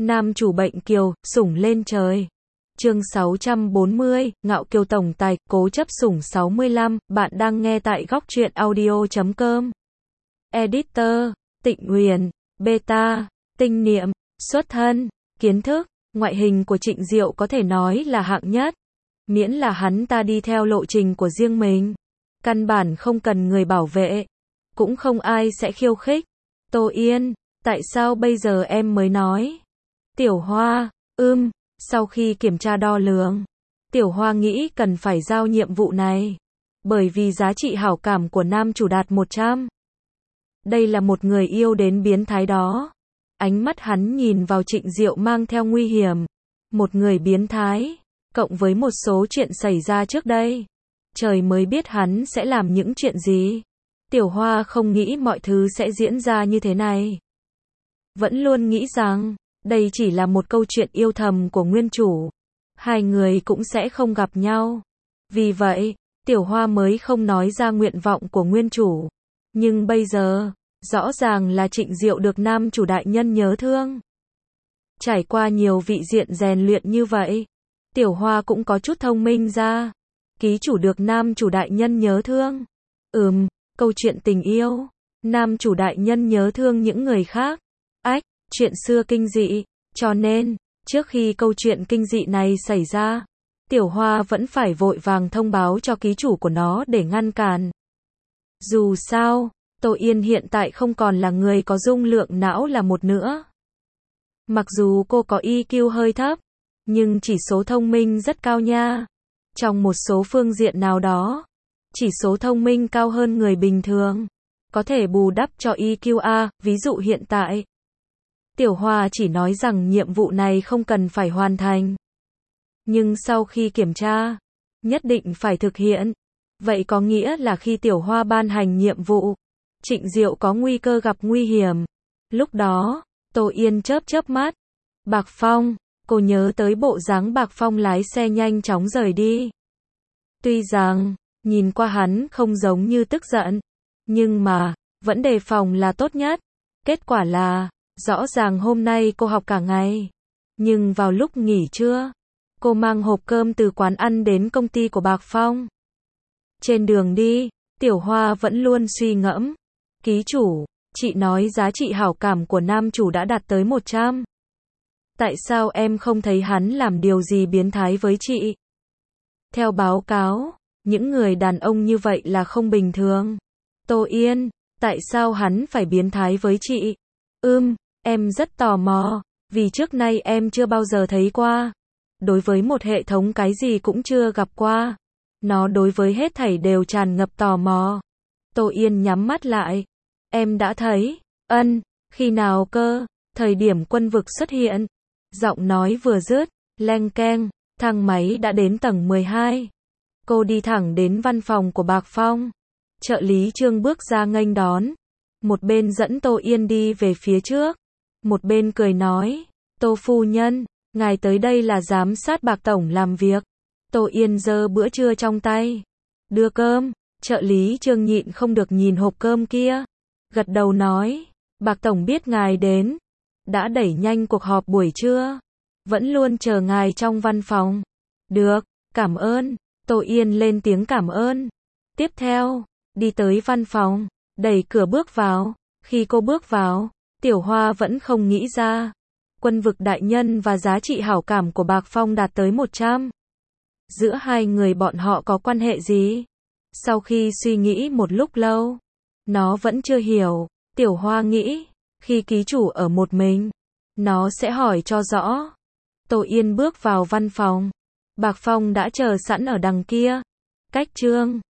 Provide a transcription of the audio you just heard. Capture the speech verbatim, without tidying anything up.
Nam chủ bệnh kiều, sủng lên trời. Chương sáu trăm bốn mươi, ngạo kiều tổng tài, cố chấp sủng sáu mươi lăm, bạn đang nghe tại góc truyện audio chấm com. Editor, Tịnh Huyền, Beta, Tinh Niệm, xuất thân, kiến thức, ngoại hình của Trịnh Diệu có thể nói là hạng nhất. Miễn là hắn ta đi theo lộ trình của riêng mình. Căn bản không cần người bảo vệ. Cũng không ai sẽ khiêu khích. Tô Yên, tại sao bây giờ em mới nói? Tiểu Hoa, ưm, sau khi kiểm tra đo lường, Tiểu Hoa nghĩ cần phải giao nhiệm vụ này. Bởi vì giá trị hảo cảm của nam chủ đạt một trăm. Đây là một người yêu đến biến thái đó. Ánh mắt hắn nhìn vào Trịnh Diệu mang theo nguy hiểm. Một người biến thái, cộng với một số chuyện xảy ra trước đây. Trời mới biết hắn sẽ làm những chuyện gì. Tiểu Hoa không nghĩ mọi thứ sẽ diễn ra như thế này. Vẫn luôn nghĩ rằng, đây chỉ là một câu chuyện yêu thầm của nguyên chủ. Hai người cũng sẽ không gặp nhau. Vì vậy, Tiểu Hoa mới không nói ra nguyện vọng của nguyên chủ. Nhưng bây giờ, rõ ràng là Trịnh Diệu được nam chủ đại nhân nhớ thương. Trải qua nhiều vị diện rèn luyện như vậy, Tiểu Hoa cũng có chút thông minh ra. Ký chủ được nam chủ đại nhân nhớ thương. Ừm, câu chuyện tình yêu. Nam chủ đại nhân nhớ thương những người khác. Ách, chuyện xưa kinh dị. Cho nên, trước khi câu chuyện kinh dị này xảy ra, Tiểu Hoa vẫn phải vội vàng thông báo cho ký chủ của nó để ngăn cản. Dù sao, Tô Yên hiện tại không còn là người có dung lượng não là một nữa. Mặc dù cô có i kiu hơi thấp, nhưng chỉ số thông minh rất cao nha. Trong một số phương diện nào đó, chỉ số thông minh cao hơn người bình thường, có thể bù đắp cho i kiu A, ví dụ hiện tại. Tiểu Hoa chỉ nói rằng nhiệm vụ này không cần phải hoàn thành. Nhưng sau khi kiểm tra, nhất định phải thực hiện. Vậy có nghĩa là khi Tiểu Hoa ban hành nhiệm vụ, Trịnh Diệu có nguy cơ gặp nguy hiểm. Lúc đó, Tô Yên chớp chớp mắt. Bạc Phong, cô nhớ tới bộ dáng Bạc Phong lái xe nhanh chóng rời đi. Tuy rằng, nhìn qua hắn không giống như tức giận, nhưng mà, vẫn đề phòng là tốt nhất. Kết quả là, rõ ràng hôm nay cô học cả ngày. Nhưng vào lúc nghỉ trưa, cô mang hộp cơm từ quán ăn đến công ty của Bạc Phong. Trên đường đi, Tiểu Hoa vẫn luôn suy ngẫm. Ký chủ, chị nói giá trị hảo cảm của nam chủ đã đạt tới một trăm. Tại sao em không thấy hắn làm điều gì biến thái với chị? Theo báo cáo, những người đàn ông như vậy là không bình thường. Tô Yên, tại sao hắn phải biến thái với chị? Ừm, em rất tò mò, vì trước nay em chưa bao giờ thấy qua. Đối với một hệ thống cái gì cũng chưa gặp qua. Nó đối với hết thảy đều tràn ngập tò mò. Tô Yên nhắm mắt lại. Em đã thấy. Ân, khi nào cơ? Thời điểm quân vực xuất hiện. Giọng nói vừa dứt, leng keng, thang máy đã đến tầng mười hai. Cô đi thẳng đến văn phòng của Bạc Phong. Trợ lý Trương bước ra nghênh đón. Một bên dẫn Tô Yên đi về phía trước. Một bên cười nói, Tô phu nhân, ngài tới đây là giám sát Bạc tổng làm việc. Tô Yên giơ bữa trưa trong tay. Đưa cơm, trợ lý Trương nhịn không được nhìn hộp cơm kia. Gật đầu nói, Bạc tổng biết ngài đến. Đã đẩy nhanh cuộc họp buổi trưa. Vẫn luôn chờ ngài trong văn phòng. Được, cảm ơn. Tô Yên lên tiếng cảm ơn. Tiếp theo, đi tới văn phòng, đẩy cửa bước vào. Khi cô bước vào, Tiểu Hoa vẫn không nghĩ ra. Quân vực đại nhân và giá trị hảo cảm của Bạc Phong đạt tới một trăm. Giữa hai người bọn họ có quan hệ gì? Sau khi suy nghĩ một lúc lâu, nó vẫn chưa hiểu. Tiểu Hoa nghĩ, khi ký chủ ở một mình, nó sẽ hỏi cho rõ. Tô Yên bước vào văn phòng. Bạc Phong đã chờ sẵn ở đằng kia. Cách Trương,